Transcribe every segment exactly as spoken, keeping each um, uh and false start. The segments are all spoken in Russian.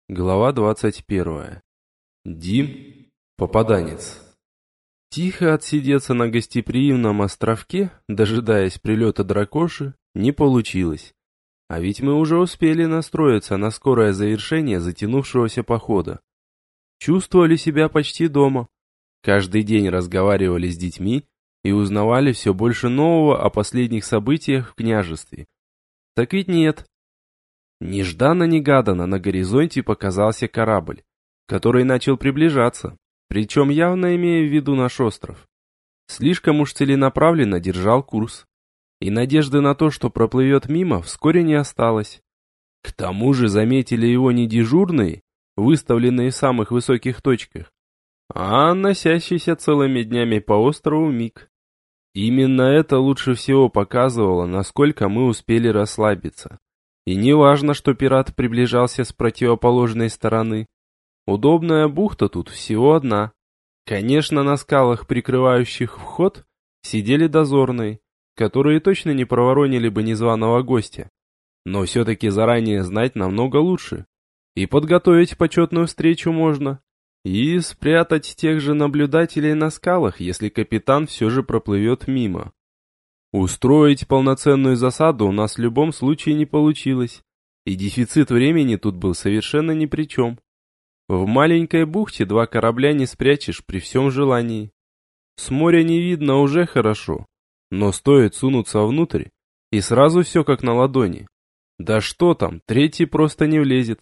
Глава двадцать первая. Дим, попаданец. Тихо отсидеться на гостеприимном островке, дожидаясь прилета дракоши, не получилось. А ведь мы уже успели настроиться на скорое завершение затянувшегося похода. Чувствовали себя почти дома. Каждый день разговаривали с детьми и узнавали все больше нового о последних событиях в княжестве. Так ведь нет. Нежданно-негаданно на горизонте показался корабль, который начал приближаться, причем явно имея в виду наш остров. Слишком уж целенаправленно держал курс, и надежды на то, что проплывет мимо, вскоре не осталось. К тому же заметили его не дежурные, выставленные в самых высоких точках, а носящийся целыми днями по острову миг. Именно это лучше всего показывало, насколько мы успели расслабиться. И не важно, что пират приближался с противоположной стороны. Удобная бухта тут всего одна. Конечно, на скалах, прикрывающих вход, сидели дозорные, которые точно не проворонили бы незваного гостя. Но все-таки заранее знать намного лучше. И подготовить почетную встречу можно. И спрятать тех же наблюдателей на скалах, если капитан все же проплывет мимо. Устроить полноценную засаду у нас в любом случае не получилось, и дефицит времени тут был совершенно ни при чем. В маленькой бухте два корабля не спрячешь при всем желании. С моря не видно уже хорошо, но стоит сунуться внутрь, и сразу все как на ладони. Да что там, третий просто не влезет.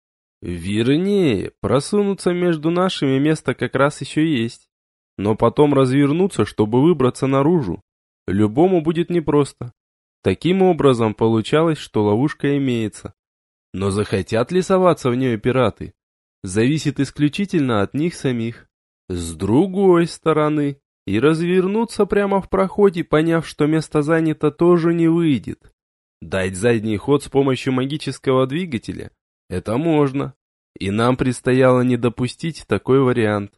Вернее, просунуться между нашими место как раз еще есть, но потом развернуться, чтобы выбраться наружу. Любому будет непросто. Таким образом получалось, что ловушка имеется. Но захотят ли соваться в нее пираты? Зависит исключительно от них самих. С другой стороны, и развернуться прямо в проходе, поняв, что место занято, тоже не выйдет. Дать задний ход с помощью магического двигателя – это можно. И нам предстояло не допустить такой вариант.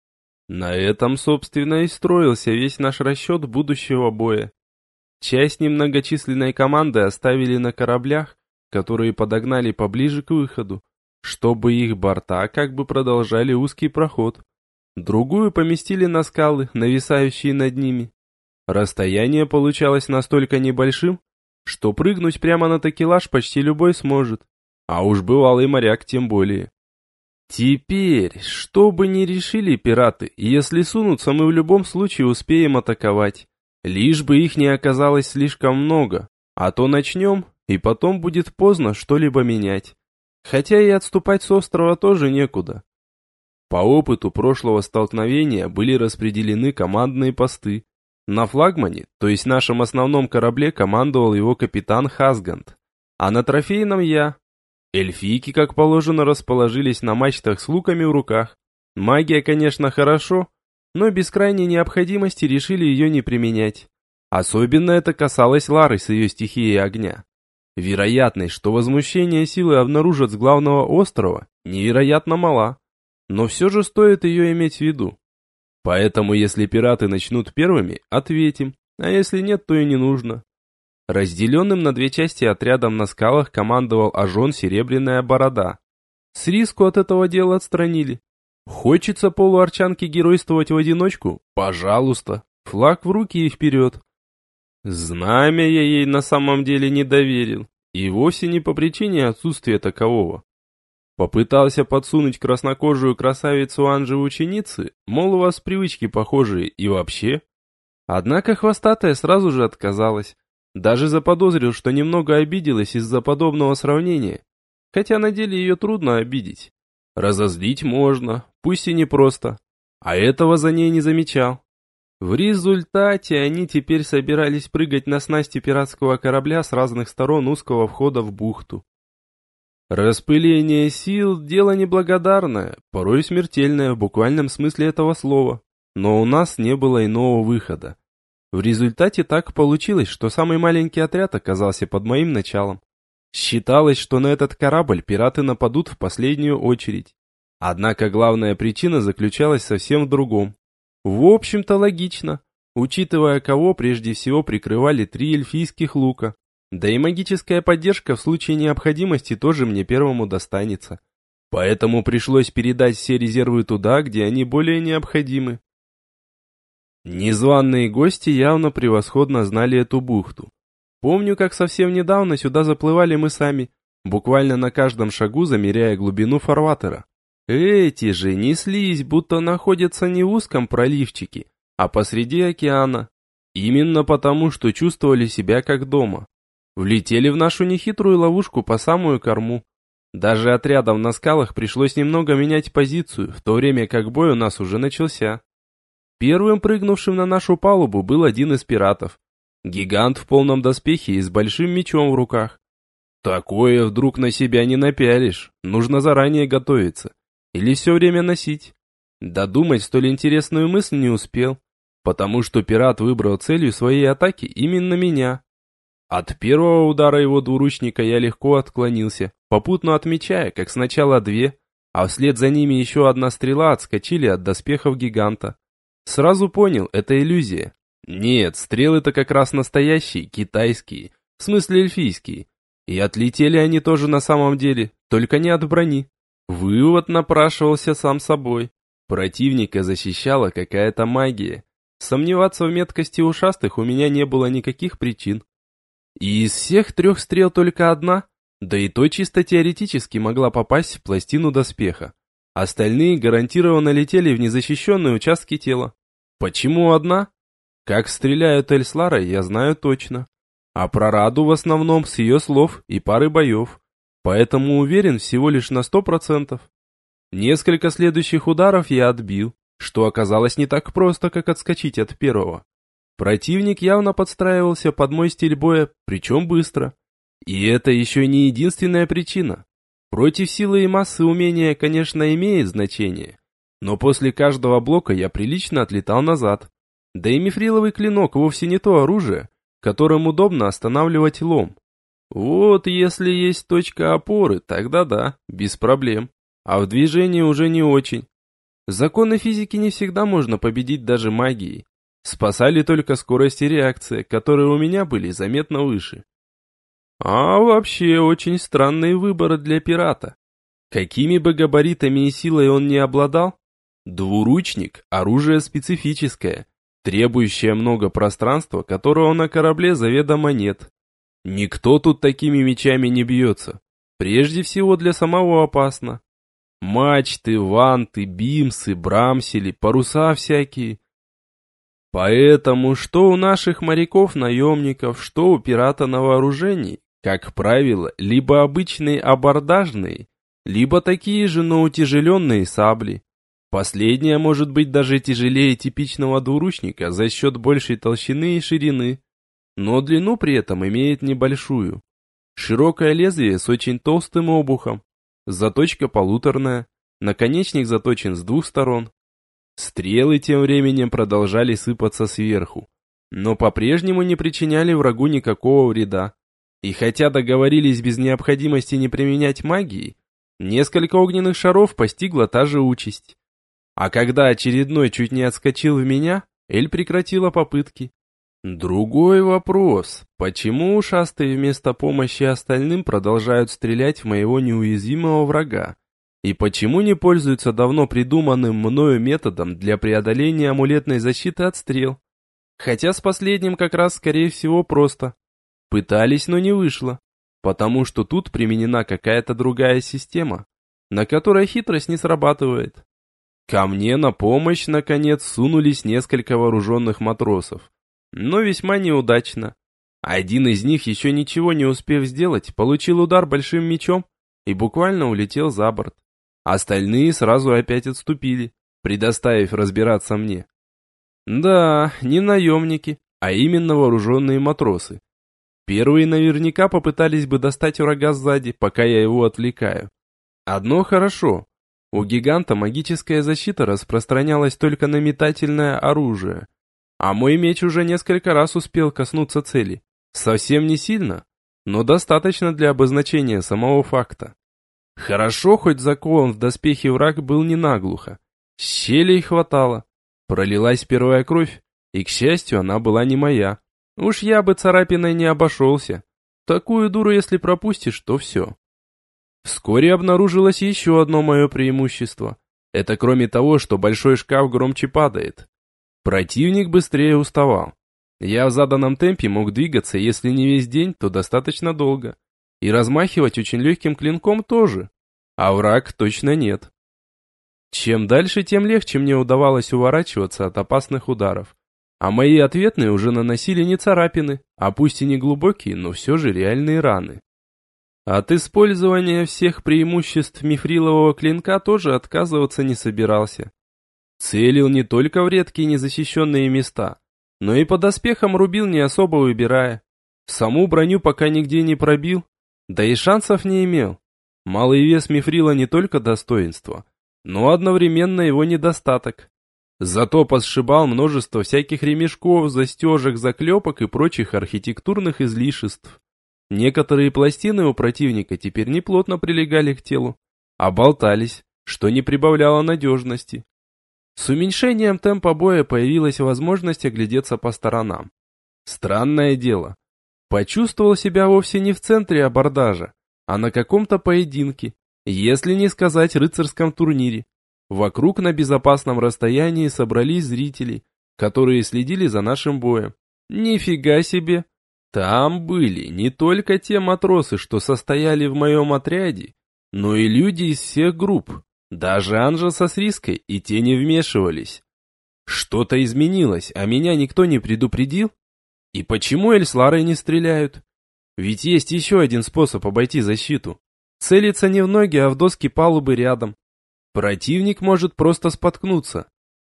На этом, собственно, и строился весь наш расчет будущего боя. Часть немногочисленной команды оставили на кораблях, которые подогнали поближе к выходу, чтобы их борта как бы продолжали узкий проход. Другую поместили на скалы, нависающие над ними. Расстояние получалось настолько небольшим, что прыгнуть прямо на такелаж почти любой сможет, а уж бывалый моряк тем более. Теперь, что бы ни решили пираты, если сунутся, мы в любом случае успеем атаковать. Лишь бы их не оказалось слишком много, а то начнем, и потом будет поздно что-либо менять. Хотя и отступать с острова тоже некуда. По опыту прошлого столкновения были распределены командные посты. На флагмане, то есть нашем основном корабле, командовал его капитан Хасгант, а на трофейном я. Эльфийки, как положено, расположились на мачтах с луками в руках. Магия, конечно, хорошо, но без крайней необходимости решили ее не применять. Особенно это касалось Лары с ее стихией огня. Вероятность, что возмущение силы обнаружат с главного острова, невероятно мала, но все же стоит ее иметь в виду. Поэтому, если пираты начнут первыми, ответим, а если нет, то и не нужно. Разделенным на две части отрядом на скалах командовал Ажон Серебряная Борода. С риску от этого дела отстранили. Хочется полуарчанке геройствовать в одиночку? Пожалуйста, флаг в руки и вперед. Знамя я ей на самом деле не доверил, и вовсе не по причине отсутствия такового. Попытался подсунуть краснокожую красавицу Анжи ученицы, мол, у вас привычки похожие и вообще. Однако хвостатая сразу же отказалась. Даже заподозрил, что немного обиделась из-за подобного сравнения, хотя на деле ее трудно обидеть. Разозлить можно, пусть и непросто, а этого за ней не замечал. В результате они теперь собирались прыгать на снасти пиратского корабля с разных сторон узкого входа в бухту. Распыление сил – дело неблагодарное, порой смертельное в буквальном смысле этого слова, но у нас не было иного выхода. В результате так получилось, что самый маленький отряд оказался под моим началом. Считалось, что на этот корабль пираты нападут в последнюю очередь. Однако главная причина заключалась совсем в другом. В общем-то логично, учитывая, кого прежде всего прикрывали три эльфийских лука. Да и магическая поддержка в случае необходимости тоже мне первому достанется. Поэтому пришлось передать все резервы туда, где они более необходимы. Незваные гости явно превосходно знали эту бухту. Помню, как совсем недавно сюда заплывали мы сами, буквально на каждом шагу замеряя глубину фарватера. Эти же неслись, будто находятся не в узком проливчике, а посреди океана. Именно потому, что чувствовали себя как дома. Влетели в нашу нехитрую ловушку по самую корму. Даже отрядом на скалах пришлось немного менять позицию, в то время как бой у нас уже начался. Первым прыгнувшим на нашу палубу был один из пиратов. Гигант в полном доспехе и с большим мечом в руках. Такое вдруг на себя не напялишь, нужно заранее готовиться. Или все время носить. Додумать столь интересную мысль не успел, потому что пират выбрал целью своей атаки именно меня. От первого удара его двуручника я легко отклонился, попутно отмечая, как сначала две, а вслед за ними еще одна стрела отскочили от доспехов гиганта. Сразу понял, это иллюзия. Нет, стрелы-то как раз настоящие, китайские, в смысле эльфийские. И отлетели они тоже на самом деле, только не от брони. Вывод напрашивался сам собой. Противника защищала какая-то магия. Сомневаться в меткости ушастых у меня не было никаких причин. И из всех трех стрел только одна, да и то чисто теоретически могла попасть в пластину доспеха. Остальные гарантированно летели в незащищенные участки тела. Почему одна? Как стреляют Эльслара, я знаю точно. А про Раду в основном с ее слов и пары боев. Поэтому уверен всего лишь на сто процентов. Несколько следующих ударов я отбил, что оказалось не так просто, как отскочить от первого. Противник явно подстраивался под мой стиль боя, причем быстро. И это еще не единственная причина. Против силы и массы умения, конечно, имеет значение. Но после каждого блока я прилично отлетал назад. Да и мифриловый клинок вовсе не то оружие, которым удобно останавливать лом. Вот если есть точка опоры, тогда да, без проблем. А в движении уже не очень. Законы физики не всегда можно победить даже магией. Спасали только скорость и реакция, которые у меня были заметно выше. А вообще очень странные выборы для пирата. Какими бы габаритами и силой он ни обладал, двуручник – оружие специфическое, требующее много пространства, которого на корабле заведомо нет. Никто тут такими мечами не бьется. Прежде всего для самого опасно. Мачты, ванты, бимсы, брамсели, паруса всякие. Поэтому что у наших моряков-наемников, что у пирата на вооружении, как правило, либо обычные абордажные, либо такие же, но утяжеленные сабли. Последняя может быть даже тяжелее типичного двуручника за счет большей толщины и ширины, но длину при этом имеет небольшую. Широкое лезвие с очень толстым обухом, заточка полуторная, наконечник заточен с двух сторон. Стрелы тем временем продолжали сыпаться сверху, но по-прежнему не причиняли врагу никакого вреда. И хотя договорились без необходимости не применять магии, несколько огненных шаров постигла та же участь. А когда очередной чуть не отскочил в меня, Эль прекратила попытки. Другой вопрос, почему ушастые вместо помощи остальным продолжают стрелять в моего неуязвимого врага? И почему не пользуются давно придуманным мною методом для преодоления амулетной защиты от стрел? Хотя с последним как раз скорее всего просто. Пытались, но не вышло, потому что тут применена какая-то другая система, на которой хитрость не срабатывает. Ко мне на помощь, наконец, сунулись несколько вооруженных матросов, но весьма неудачно. Один из них, еще ничего не успев сделать, получил удар большим мечом и буквально улетел за борт. Остальные сразу опять отступили, предоставив разбираться мне. Да, не наемники, а именно вооруженные матросы. Первые наверняка попытались бы достать врага сзади, пока я его отвлекаю. Одно хорошо. У гиганта магическая защита распространялась только на метательное оружие, а мой меч уже несколько раз успел коснуться цели. Совсем не сильно, но достаточно для обозначения самого факта. Хорошо, хоть закован в доспехи враг был не наглухо. Щелей хватало. Пролилась первая кровь, и, к счастью, она была не моя. Уж я бы царапиной не обошелся. Такую дуру, если пропустишь, то все. Вскоре обнаружилось еще одно мое преимущество. Это кроме того, что большой шкаф громче падает. Противник быстрее уставал. Я в заданном темпе мог двигаться, если не весь день, то достаточно долго. И размахивать очень легким клинком тоже. А враг точно нет. Чем дальше, тем легче мне удавалось уворачиваться от опасных ударов. А мои ответные уже наносили не царапины, а пусть и не глубокие, но все же реальные раны. От использования всех преимуществ мифрилового клинка тоже отказываться не собирался. Целил не только в редкие незащищенные места, но и по доспехам рубил не особо выбирая. Саму броню пока нигде не пробил, да и шансов не имел. Малый вес мифрила не только достоинство, но одновременно его недостаток. Зато посшибал множество всяких ремешков, застежек, заклепок и прочих архитектурных излишеств. Некоторые пластины у противника теперь не плотно прилегали к телу, а болтались, что не прибавляло надежности. С уменьшением темпа боя появилась возможность оглядеться по сторонам. Странное дело. Почувствовал себя вовсе не в центре абордажа, а на каком-то поединке, если не сказать рыцарском турнире. Вокруг на безопасном расстоянии собрались зрители, которые следили за нашим боем. Нифига себе! Там были не только те матросы, что состояли в моем отряде, но и люди из всех групп. Даже Анжа со Сриской и те не вмешивались. Что-то изменилось, а меня никто не предупредил? И почему Эль с Ларой не стреляют? Ведь есть еще один способ обойти защиту. Целиться не в ноги, а в доски палубы рядом. Противник может просто споткнуться.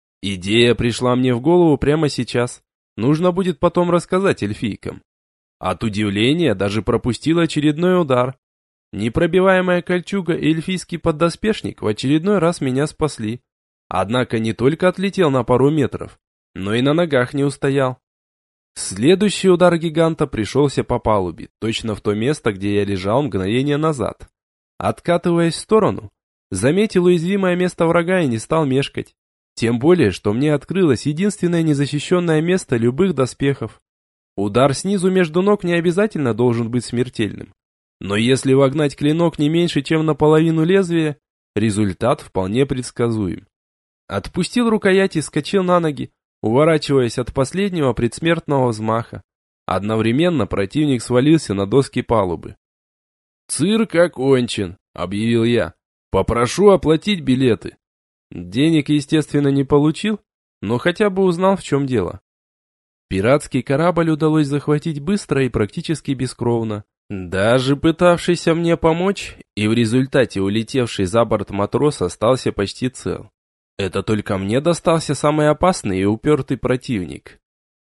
Идея пришла мне в голову прямо сейчас. Нужно будет потом рассказать эльфийкам. От удивления даже пропустил очередной удар. Непробиваемая кольчуга и эльфийский поддоспешник в очередной раз меня спасли. Однако не только отлетел на пару метров, но и на ногах не устоял. Следующий удар гиганта пришелся по палубе, точно в то место, где я лежал мгновение назад. Откатываясь в сторону, заметил уязвимое место врага и не стал мешкать. Тем более, что мне открылось единственное незащищенное место любых доспехов. Удар снизу между ног не обязательно должен быть смертельным. Но если вогнать клинок не меньше, чем наполовину лезвия, результат вполне предсказуем. Отпустил рукоять и скочил на ноги, уворачиваясь от последнего предсмертного взмаха. Одновременно противник свалился на доски палубы. «Цирк окончен», — объявил я. «Попрошу оплатить билеты». Денег, естественно, не получил, но хотя бы узнал, в чем дело. Пиратский корабль удалось захватить быстро и практически бескровно. Даже пытавшийся мне помочь, и в результате улетевший за борт матрос остался почти цел. Это только мне достался самый опасный и упертый противник.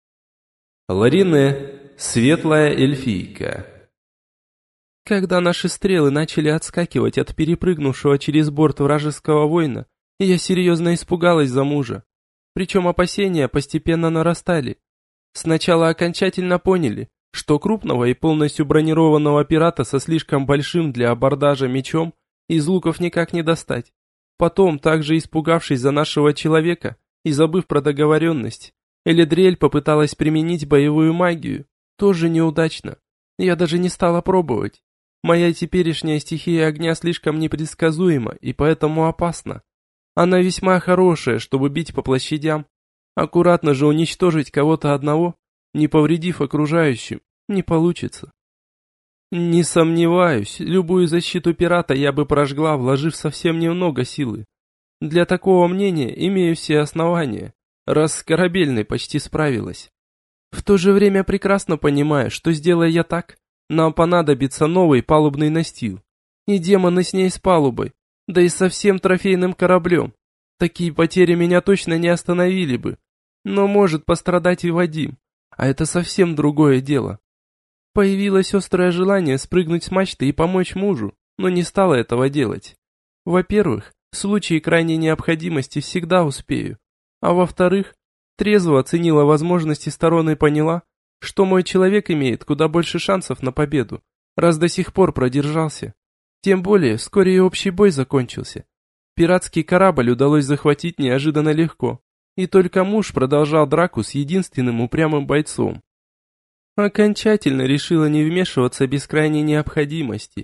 Ларине, светлая эльфийка. Когда наши стрелы начали отскакивать от перепрыгнувшего через борт вражеского воина, я серьезно испугалась за мужа. Причем опасения постепенно нарастали. Сначала окончательно поняли, что крупного и полностью бронированного пирата со слишком большим для абордажа мечом из луков никак не достать. Потом, также испугавшись за нашего человека и забыв про договоренность, Эледриэль попыталась применить боевую магию. Тоже неудачно. Я даже не стала пробовать. Моя теперешняя стихия огня слишком непредсказуема и поэтому опасна. Она весьма хорошая, чтобы бить по площадям. Аккуратно же уничтожить кого-то одного, не повредив окружающим, не получится. Не сомневаюсь, любую защиту пирата я бы прожгла, вложив совсем немного силы. Для такого мнения имею все основания, раз с корабельной почти справилась. В то же время прекрасно понимаю, что сделая я так, нам понадобится новый палубный настил. И демоны с ней с палубой, да и со всем трофейным кораблем. Такие потери меня точно не остановили бы. Но может пострадать и Вадим, а это совсем другое дело. Появилось острое желание спрыгнуть с мачты и помочь мужу, но не стала этого делать. Во-первых, в случае крайней необходимости всегда успею. А во-вторых, трезво оценила возможности сторон и поняла, что мой человек имеет куда больше шансов на победу, раз до сих пор продержался. Тем более, вскоре и общий бой закончился. Пиратский корабль удалось захватить неожиданно легко. И только муж продолжал драку с единственным упрямым бойцом. Окончательно решила не вмешиваться без крайней необходимости.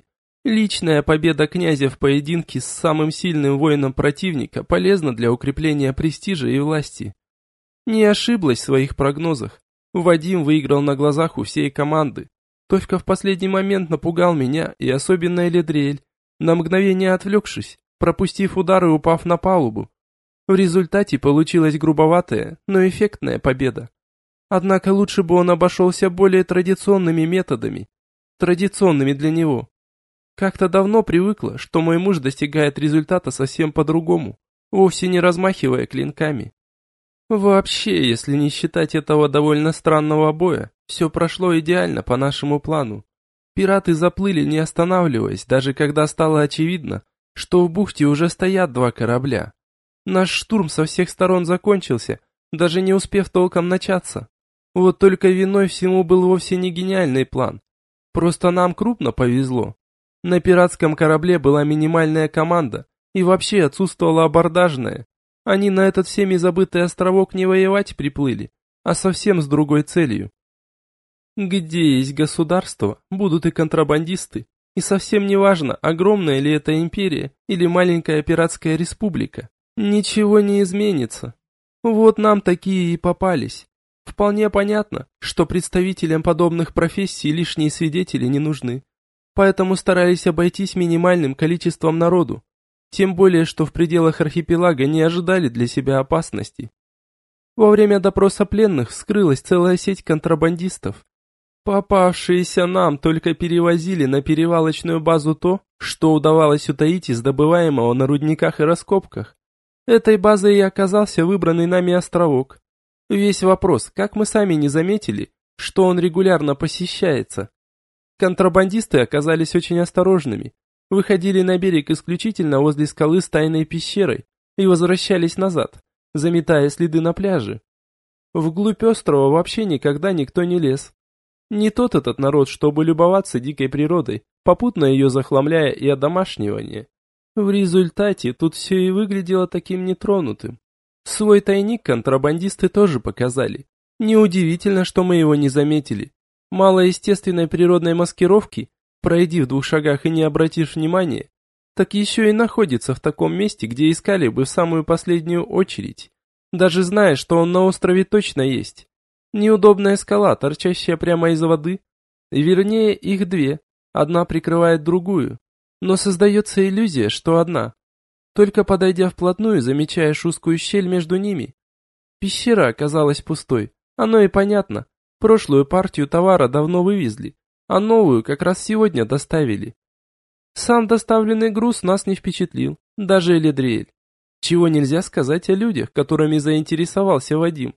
Личная победа князя в поединке с самым сильным воином противника полезна для укрепления престижа и власти. Не ошиблась в своих прогнозах. Вадим выиграл на глазах у всей команды. Только в последний момент напугал меня и особенно Эледриэль, на мгновение отвлекшись, пропустив удар и упав на палубу. В результате получилась грубоватая, но эффектная победа. Однако лучше бы он обошелся более традиционными методами, традиционными для него. Как-то давно привыкла, что мой муж достигает результата совсем по-другому, вовсе не размахивая клинками. Вообще, если не считать этого довольно странного боя, все прошло идеально по нашему плану. Пираты заплыли, не останавливаясь, даже когда стало очевидно, что в бухте уже стоят два корабля. Наш штурм со всех сторон закончился, даже не успев толком начаться. Вот только виной всему был вовсе не гениальный план. Просто нам крупно повезло. На пиратском корабле была минимальная команда, и вообще отсутствовала абордажная. Они на этот всеми забытый островок не воевать приплыли, а совсем с другой целью. Где есть государство, будут и контрабандисты, и совсем не важно, огромная ли это империя или маленькая пиратская республика. Ничего не изменится. Вот нам такие и попались. Вполне понятно, что представителям подобных профессий лишние свидетели не нужны. Поэтому старались обойтись минимальным количеством народу, тем более, что в пределах архипелага не ожидали для себя опасности. Во время допроса пленных вскрылась целая сеть контрабандистов. Попавшиеся нам только перевозили на перевалочную базу то, что удавалось утаить из добываемого на рудниках и раскопках. Этой базой и оказался выбранный нами островок. Весь вопрос, как мы сами не заметили, что он регулярно посещается. Контрабандисты оказались очень осторожными, выходили на берег исключительно возле скалы с тайной пещерой и возвращались назад, заметая следы на пляже. Вглубь острова вообще никогда никто не лез. Не тот этот народ, чтобы любоваться дикой природой, попутно ее захламляя и одомашнивание. В результате тут все и выглядело таким нетронутым. Свой тайник контрабандисты тоже показали. Неудивительно, что мы его не заметили. Мало естественной природной маскировки, пройди в двух шагах и не обратишь внимания, так еще и находится в таком месте, где искали бы в самую последнюю очередь, даже зная, что он на острове точно есть. Неудобная скала, торчащая прямо из воды, вернее их две, одна прикрывает другую, но создается иллюзия, что одна. Только подойдя вплотную, замечаешь узкую щель между ними. Пещера оказалась пустой, оно и понятно. Прошлую партию товара давно вывезли, а новую как раз сегодня доставили. Сам доставленный груз нас не впечатлил, даже Эледриэль. Чего нельзя сказать о людях, которыми заинтересовался Вадим.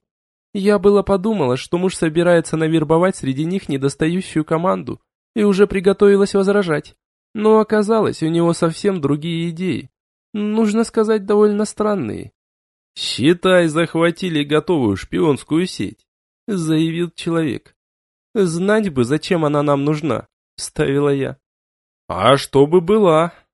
Я было подумала, что муж собирается навербовать среди них недостающую команду, и уже приготовилась возражать. Но оказалось, у него совсем другие идеи. Нужно сказать, довольно странные. «Считай, захватили готовую шпионскую сеть», — заявил человек. «Знать бы, зачем она нам нужна», — вставила я. «А чтобы была»,